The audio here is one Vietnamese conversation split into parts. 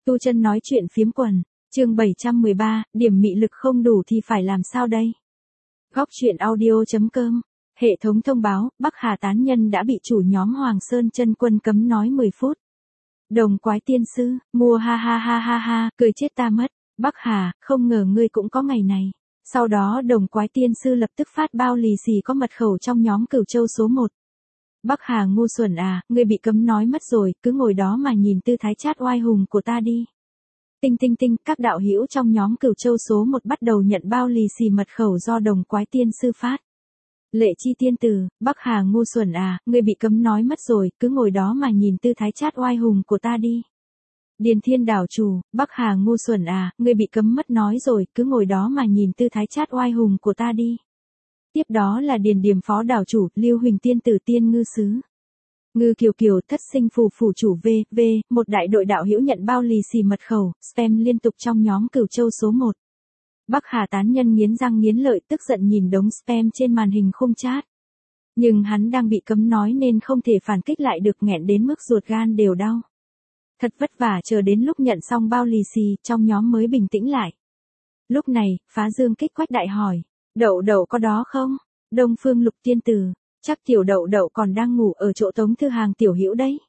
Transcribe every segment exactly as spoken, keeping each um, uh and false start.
Tu Chân nói chuyện phiếm quần, chương bảy trăm mười ba, điểm mị lực không đủ thì phải làm sao đây? Góc truyện audio.com, hệ thống thông báo, Bắc Hà tán nhân đã bị chủ nhóm Hoàng Sơn Chân Quân cấm nói mười phút. Đồng quái tiên sư, mua ha ha ha ha ha, cười chết ta mất. Bắc Hà, không ngờ ngươi cũng có ngày này. Sau đó đồng quái tiên sư lập tức phát bao lì xì có mật khẩu trong nhóm Cửu Châu số một. Bắc Hà ngu xuẩn à, ngươi bị cấm nói mất rồi, cứ ngồi đó mà nhìn tư thái chát oai hùng của ta đi. Tinh tinh tinh, các đạo hữu trong nhóm Cửu Châu số một bắt đầu nhận bao lì xì mật khẩu do đồng quái tiên sư phát. Lệ Chi tiên tử, Bắc Hà ngu xuẩn à, ngươi bị cấm nói mất rồi, cứ ngồi đó mà nhìn tư thái chát oai hùng của ta đi. Điền Thiên đảo chủ, Bắc Hà ngu xuẩn à, ngươi bị cấm mất nói rồi, cứ ngồi đó mà nhìn tư thái chát oai hùng của ta đi. Tiếp đó là Điền Điềm phó đảo chủ, Lưu Huỳnh tiên tử tiên ngư sứ. Ngư Kiều Kiều thất sinh phù phủ chủ V, V, một đại đội đạo hữu nhận bao lì xì mật khẩu, spam liên tục trong nhóm Cửu Châu số một. Bắc Hà tán nhân nghiến răng nghiến lợi tức giận nhìn đống spam trên màn hình khung chat. Nhưng hắn đang bị cấm nói nên không thể phản kích lại được, nghẹn đến mức ruột gan đều đau. Thật vất vả chờ đến lúc nhận xong bao lì xì, trong nhóm mới bình tĩnh lại. Lúc này, Phá Dương Kích Quách đại hỏi, Đậu Đậu có đó không? Đông Phương Lục tiên tử, chắc tiểu Đậu Đậu còn đang ngủ ở chỗ Tống Thư Hàng tiểu hữu đấy.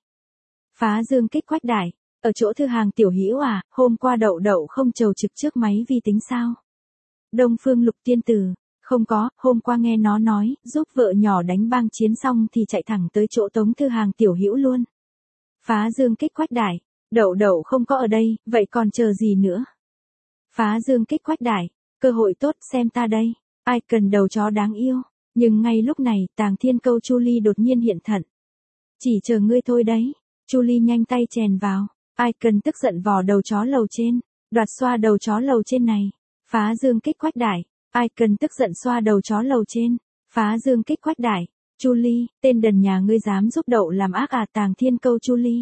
Phá Dương Kích Quách đại, ở chỗ Thư Hàng tiểu hữu à, hôm qua Đậu Đậu không trầu trực trước máy vi tính sao? Đông Phương Lục tiên tử, không có, hôm qua nghe nó nói, giúp vợ nhỏ đánh bang chiến xong thì chạy thẳng tới chỗ Tống Thư Hàng tiểu hữu luôn. Phá Dương Kích Quách đại, Đậu Đậu không có ở đây, vậy còn chờ gì nữa? Phá Dương Kích Quách đại, cơ hội tốt, xem ta đây, ai cần đầu chó đáng yêu. Nhưng ngay lúc này, Tàng Thiên Câu Chu Ly đột nhiên hiện thận. Chỉ chờ ngươi thôi đấy. Chu Ly nhanh tay chèn vào. Ai cần tức giận vò đầu chó lầu trên, đoạt xoa đầu chó lầu trên này. Phá Dương Kích Quách đại, ai cần tức giận xoa đầu chó lầu trên. Phá Dương Kích Quách đại, Chu Ly, tên đần nhà ngươi dám giúp Đậu làm ác à? Tàng Thiên Câu Chu Ly.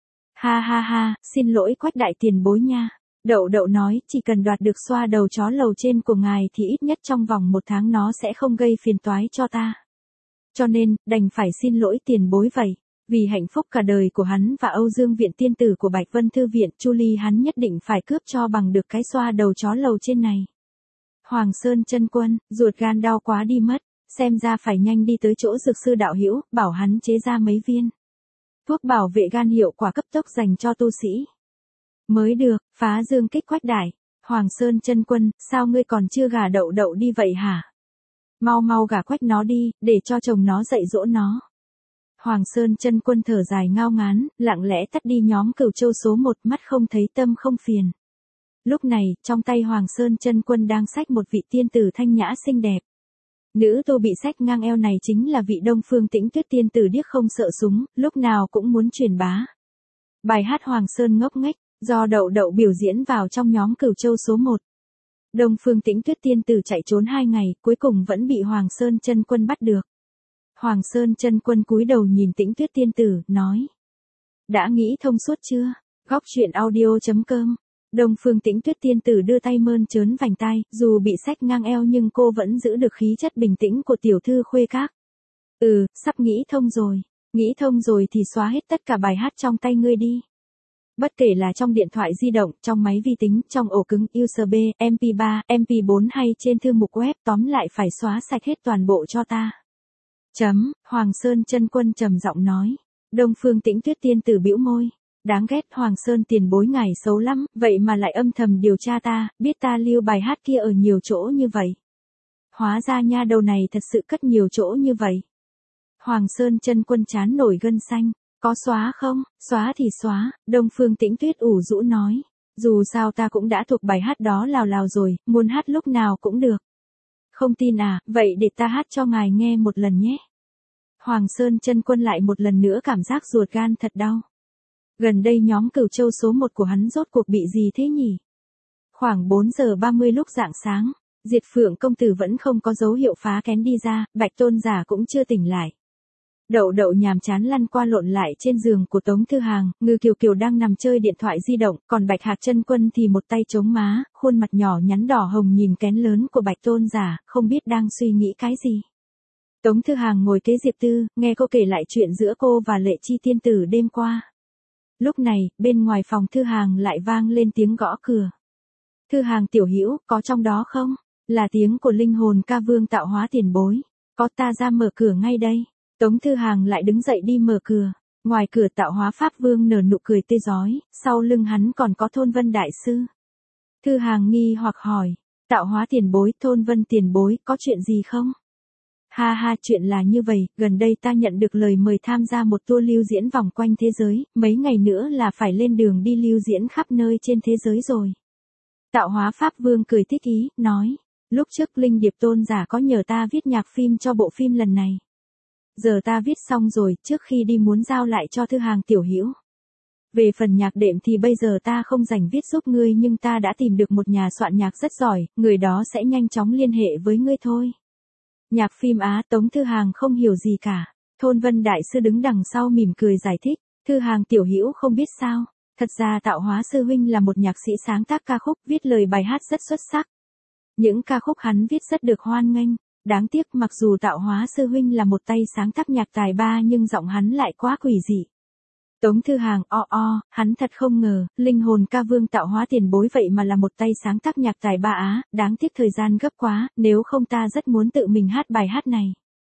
Ha ha ha, xin lỗi Quách đại tiền bối nha. Đậu Đậu nói, chỉ cần đoạt được xoa đầu chó lầu trên của ngài thì ít nhất trong vòng một tháng nó sẽ không gây phiền toái cho ta. Cho nên, đành phải xin lỗi tiền bối vậy. Vì hạnh phúc cả đời của hắn và Âu Dương Viện tiên tử của Bạch Vân Thư Viện, Chu Ly hắn nhất định phải cướp cho bằng được cái xoa đầu chó lầu trên này. Hoàng Sơn Chân Quân, ruột gan đau quá đi mất, xem ra phải nhanh đi tới chỗ dược sư đạo hữu, bảo hắn chế ra mấy viên thuốc bảo vệ gan hiệu quả cấp tốc dành cho tu sĩ. Mới được. Phá Dương Kích Quách đại, Hoàng Sơn Chân Quân, sao ngươi còn chưa gả Đậu Đậu đi vậy hả? Mau mau gả Quách nó đi, để cho chồng nó dạy dỗ nó. Hoàng Sơn Chân Quân thở dài ngao ngán, lặng lẽ tắt đi nhóm Cửu Châu số một, mắt không thấy tâm không phiền. Lúc này, trong tay Hoàng Sơn Chân Quân đang xách một vị tiên tử thanh nhã xinh đẹp. Nữ tô bị xách ngang eo này chính là vị Đông Phương Tĩnh Tuyết tiên tử điếc không sợ súng, lúc nào cũng muốn truyền bá. Bài hát Hoàng Sơn ngốc nghếch, do Đậu Đậu biểu diễn vào trong nhóm Cửu Châu số một. Đông Phương Tĩnh Tuyết tiên tử chạy trốn hai ngày, cuối cùng vẫn bị Hoàng Sơn Chân Quân bắt được. Hoàng Sơn Chân Quân cúi đầu nhìn Tĩnh Tuyết tiên tử, nói: đã nghĩ thông suốt chưa? Góc truyện audio.com. Đông Phương Tĩnh Tuyết tiên tử đưa tay mơn trớn vành tai, dù bị xách ngang eo nhưng cô vẫn giữ được khí chất bình tĩnh của tiểu thư khuê các. Ừ, sắp nghĩ thông rồi. Nghĩ thông rồi thì xóa hết tất cả bài hát trong tay ngươi đi. Bất kể là trong điện thoại di động, trong máy vi tính, trong ổ cứng, u ét bê, em pê ba, em pê bốn hay trên thư mục web, tóm lại phải xóa sạch hết toàn bộ cho ta. Chấm, Hoàng Sơn Chân Quân trầm giọng nói. Đông Phương Tĩnh Tuyết tiên tử bĩu môi. Đáng ghét, Hoàng Sơn tiền bối ngài xấu lắm, vậy mà lại âm thầm điều tra ta, biết ta lưu bài hát kia ở nhiều chỗ như vậy. Hóa ra nha đầu này thật sự cất nhiều chỗ như vậy. Hoàng Sơn Chân Quân chán nổi gân xanh. Có xóa không? Xóa thì xóa, Đông Phương Tĩnh Tuyết ủ rũ nói. Dù sao ta cũng đã thuộc bài hát đó lào lào rồi, muốn hát lúc nào cũng được. Không tin à, vậy để ta hát cho ngài nghe một lần nhé. Hoàng Sơn Chân Quân lại một lần nữa cảm giác ruột gan thật đau. Gần đây nhóm Cửu Châu số một của hắn rốt cuộc bị gì thế nhỉ? Khoảng bốn giờ ba mươi lúc rạng sáng, Diệt Phượng công tử vẫn không có dấu hiệu phá kén đi ra, Bạch Tôn giả cũng chưa tỉnh lại. Đậu Đậu nhàm chán lăn qua lộn lại trên giường của Tống Thư Hàng, Ngư Kiều Kiều đang nằm chơi điện thoại di động, còn Bạch Hạc Chân Quân thì một tay chống má, khuôn mặt nhỏ nhắn đỏ hồng nhìn kén lớn của Bạch Tôn giả, không biết đang suy nghĩ cái gì. Tống Thư Hàng ngồi kế Diệp Tư, nghe cô kể lại chuyện giữa cô và Lệ Chi tiên tử đêm qua. Lúc này, bên ngoài phòng Thư Hàng lại vang lên tiếng gõ cửa. Thư Hàng tiểu hữu, có trong đó không? Là tiếng của linh hồn ca vương Tạo Hóa tiền bối. Có, ta ra mở cửa ngay đây. Tống Thư Hàng lại đứng dậy đi mở cửa. Ngoài cửa Tạo Hóa Pháp Vương nở nụ cười tươi rói, sau lưng hắn còn có Thôn Vân Đại Sư. Thư Hàng nghi hoặc hỏi, Tạo Hóa tiền bối, Thôn Vân tiền bối, có chuyện gì không? Ha ha, chuyện là như vậy, gần đây ta nhận được lời mời tham gia một tour lưu diễn vòng quanh thế giới, mấy ngày nữa là phải lên đường đi lưu diễn khắp nơi trên thế giới rồi. Tạo Hóa Pháp Vương cười thích ý, nói, lúc trước Linh Điệp Tôn giả có nhờ ta viết nhạc phim cho bộ phim lần này. Giờ ta viết xong rồi, trước khi đi muốn giao lại cho Thư Hàng tiểu hữu. Về phần nhạc đệm thì bây giờ ta không rảnh viết giúp ngươi, nhưng ta đã tìm được một nhà soạn nhạc rất giỏi, người đó sẽ nhanh chóng liên hệ với ngươi thôi. Nhạc phim á? Tống Thư Hàng không hiểu gì cả. Thôn Vân Đại Sư đứng đằng sau mỉm cười giải thích, Thư Hàng tiểu hữu không biết sao, thật ra Tạo Hóa sư huynh là một nhạc sĩ sáng tác ca khúc, viết lời bài hát rất xuất sắc. Những ca khúc hắn viết rất được hoan nghênh, đáng tiếc mặc dù Tạo Hóa sư huynh là một tay sáng tác nhạc tài ba nhưng giọng hắn lại quá quỷ dị. Tống Thư Hàng o o, hắn thật không ngờ, linh hồn ca vương Tạo Hóa tiền bối vậy mà là một tay sáng tác nhạc tài ba á, đáng tiếc thời gian gấp quá, nếu không ta rất muốn tự mình hát bài hát này.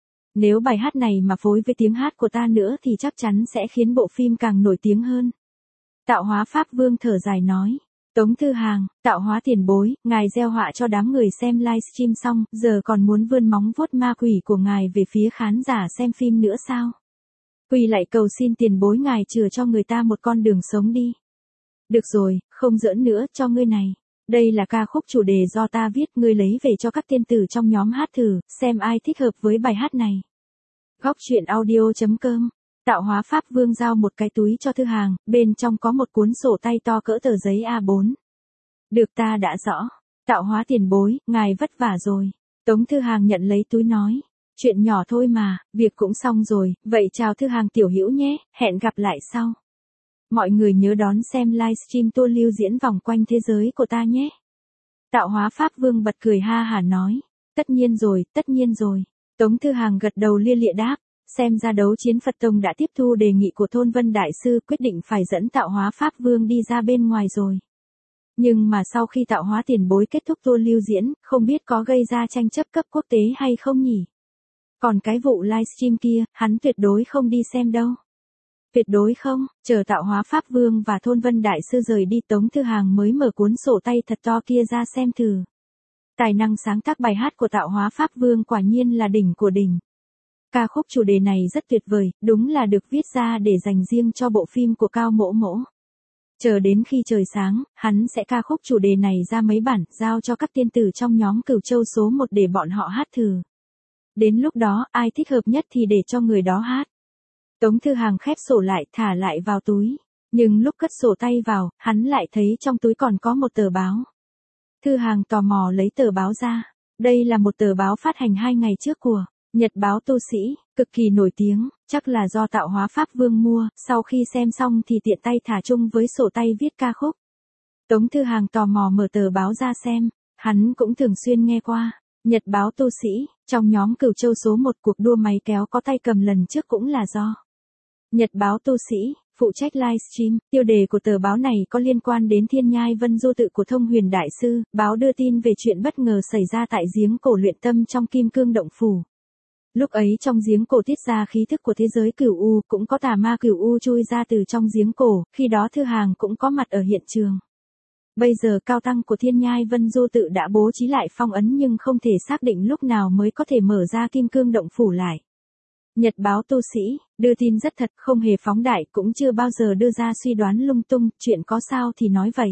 Nếu bài hát này mà phối với tiếng hát của ta nữa thì chắc chắn sẽ khiến bộ phim càng nổi tiếng hơn. Tạo Hóa Pháp Vương thở dài nói, Tống Thư Hàng, Tạo Hóa tiền bối, ngài gieo họa cho đám người xem livestream xong, giờ còn muốn vươn móng vuốt ma quỷ của ngài về phía khán giả xem phim nữa sao? Quỳ lại cầu xin tiền bối ngài chừa cho người ta một con đường sống đi. Được rồi, không giỡn nữa, cho ngươi này. Đây là ca khúc chủ đề do ta viết, ngươi lấy về cho các tiên tử trong nhóm hát thử, xem ai thích hợp với bài hát này. Góc truyện audio chấm com. Tạo Hóa Pháp Vương giao một cái túi cho Thư Hàng, bên trong có một cuốn sổ tay to cỡ tờ giấy A bốn. Được, ta đã rõ. Tạo Hóa tiền bối, ngài vất vả rồi. Tống Thư Hàng nhận lấy túi nói. Chuyện nhỏ thôi mà, việc cũng xong rồi, vậy chào Thư Hàng tiểu hữu nhé, hẹn gặp lại sau. Mọi người nhớ đón xem livestream tour lưu diễn vòng quanh thế giới của ta nhé. Tạo Hóa Pháp Vương bật cười ha hả nói, tất nhiên rồi, tất nhiên rồi. Tống Thư Hàng gật đầu lia lịa đáp, xem ra Đấu Chiến Phật Tông đã tiếp thu đề nghị của Thôn Vân Đại Sư, quyết định phải dẫn Tạo Hóa Pháp Vương đi ra bên ngoài rồi. Nhưng mà sau khi Tạo Hóa tiền bối kết thúc tour lưu diễn, không biết có gây ra tranh chấp cấp quốc tế hay không nhỉ? Còn cái vụ livestream kia, hắn tuyệt đối không đi xem đâu. Tuyệt đối không, chờ Tạo Hóa Pháp Vương và Thôn Vân Đại Sư rời đi, Tống Thư Hàng mới mở cuốn sổ tay thật to kia ra xem thử. Tài năng sáng tác bài hát của Tạo Hóa Pháp Vương quả nhiên là đỉnh của đỉnh. Ca khúc chủ đề này rất tuyệt vời, đúng là được viết ra để dành riêng cho bộ phim của Cao Mỗ Mỗ. Chờ đến khi trời sáng, hắn sẽ ca khúc chủ đề này ra mấy bản, giao cho các tiên tử trong nhóm Cửu Châu số một để bọn họ hát thử. Đến lúc đó, ai thích hợp nhất thì để cho người đó hát. Tống Thư Hàng khép sổ lại, thả lại vào túi. Nhưng lúc cất sổ tay vào, hắn lại thấy trong túi còn có một tờ báo. Thư Hàng tò mò lấy tờ báo ra. Đây là một tờ báo phát hành hai ngày trước của Nhật báo Tu Sĩ, cực kỳ nổi tiếng, chắc là do Tạo Hóa Pháp Vương mua, sau khi xem xong thì tiện tay thả chung với sổ tay viết ca khúc. Tống Thư Hàng tò mò mở tờ báo ra xem, hắn cũng thường xuyên nghe qua. Nhật báo Tu Sĩ, trong nhóm Cửu Châu số một cuộc đua máy kéo có tay cầm lần trước cũng là do Nhật báo Tu Sĩ, phụ trách livestream. Tiêu đề của tờ báo này có liên quan đến Thiên Nhai Vân Du Tự của Thông Huyền Đại Sư, báo đưa tin về chuyện bất ngờ xảy ra tại giếng cổ luyện tâm trong Kim Cương Động Phủ. Lúc ấy trong giếng cổ tiết ra khí thức của thế giới Cửu U, cũng có tà ma Cửu U chui ra từ trong giếng cổ, khi đó Thư Hàng cũng có mặt ở hiện trường. Bây giờ cao tăng của Thiên Nhai Vân Du Tự đã bố trí lại phong ấn nhưng không thể xác định lúc nào mới có thể mở ra Kim Cương Động Phủ lại. Nhật báo Tu Sĩ, đưa tin rất thật, không hề phóng đại, cũng chưa bao giờ đưa ra suy đoán lung tung, chuyện có sao thì nói vậy.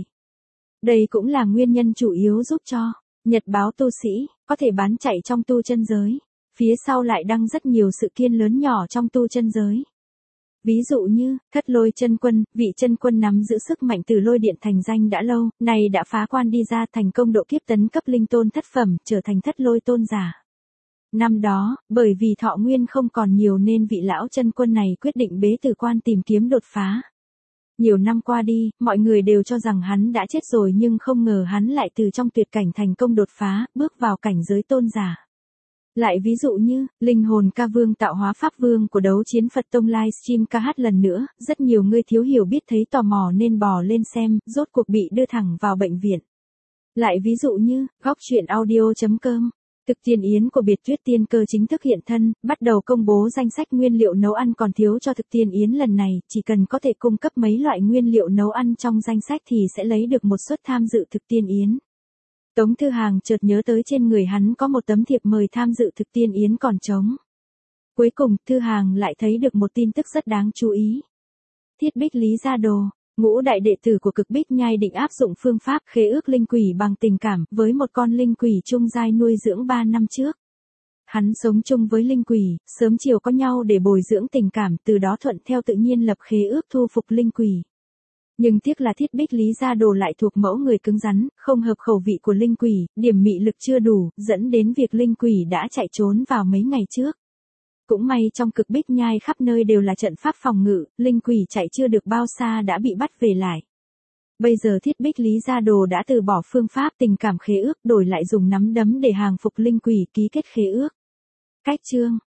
Đây cũng là nguyên nhân chủ yếu giúp cho Nhật báo Tu Sĩ có thể bán chạy trong tu chân giới. Phía sau lại đăng rất nhiều sự kiện lớn nhỏ trong tu chân giới. Ví dụ như, Thất Lôi Chân Quân, vị chân quân nắm giữ sức mạnh từ lôi điện thành danh đã lâu, này đã phá quan đi ra thành công độ kiếp tấn cấp linh tôn thất phẩm, trở thành Thất Lôi Tôn giả. Năm đó, bởi vì thọ nguyên không còn nhiều nên vị lão chân quân này quyết định bế tử quan tìm kiếm đột phá. Nhiều năm qua đi, mọi người đều cho rằng hắn đã chết rồi nhưng không ngờ hắn lại từ trong tuyệt cảnh thành công đột phá, bước vào cảnh giới tôn giả. Lại ví dụ như, linh hồn ca vương tạo hóa pháp vương của đấu chiến Phật Tông livestream ca hát lần nữa, rất nhiều người thiếu hiểu biết thấy tò mò nên bò lên xem, rốt cuộc bị đưa thẳng vào bệnh viện. Lại ví dụ như, góc truyện audio chấm com, thực tiên yến của Biệt Tuyết Tiên Cơ chính thức hiện thân, bắt đầu công bố danh sách nguyên liệu nấu ăn còn thiếu cho thực tiên yến lần này, chỉ cần có thể cung cấp mấy loại nguyên liệu nấu ăn trong danh sách thì sẽ lấy được một suất tham dự thực tiên yến. Tống Thư Hàng chợt nhớ tới trên người hắn có một tấm thiệp mời tham dự thực tiên yến còn trống. Cuối cùng, Thư Hàng lại thấy được một tin tức rất đáng chú ý. Thiết Bích Lý Gia Đồ, ngũ đại đệ tử của Cực Bích Nhai định áp dụng phương pháp khế ước linh quỷ bằng tình cảm với một con linh quỷ trung giai nuôi dưỡng ba năm trước. Hắn sống chung với linh quỷ, sớm chiều có nhau để bồi dưỡng tình cảm, từ đó thuận theo tự nhiên lập khế ước thu phục linh quỷ. Nhưng tiếc là Thiết Bích Lý Gia Đồ lại thuộc mẫu người cứng rắn, không hợp khẩu vị của linh quỷ, điểm mị lực chưa đủ, dẫn đến việc linh quỷ đã chạy trốn vào mấy ngày trước. Cũng may trong Cực Bích Nhai khắp nơi đều là trận pháp phòng ngự, linh quỷ chạy chưa được bao xa đã bị bắt về lại. Bây giờ Thiết Bích Lý Gia Đồ đã từ bỏ phương pháp tình cảm khế ước, đổi lại dùng nắm đấm để hàng phục linh quỷ ký kết khế ước. Cách chương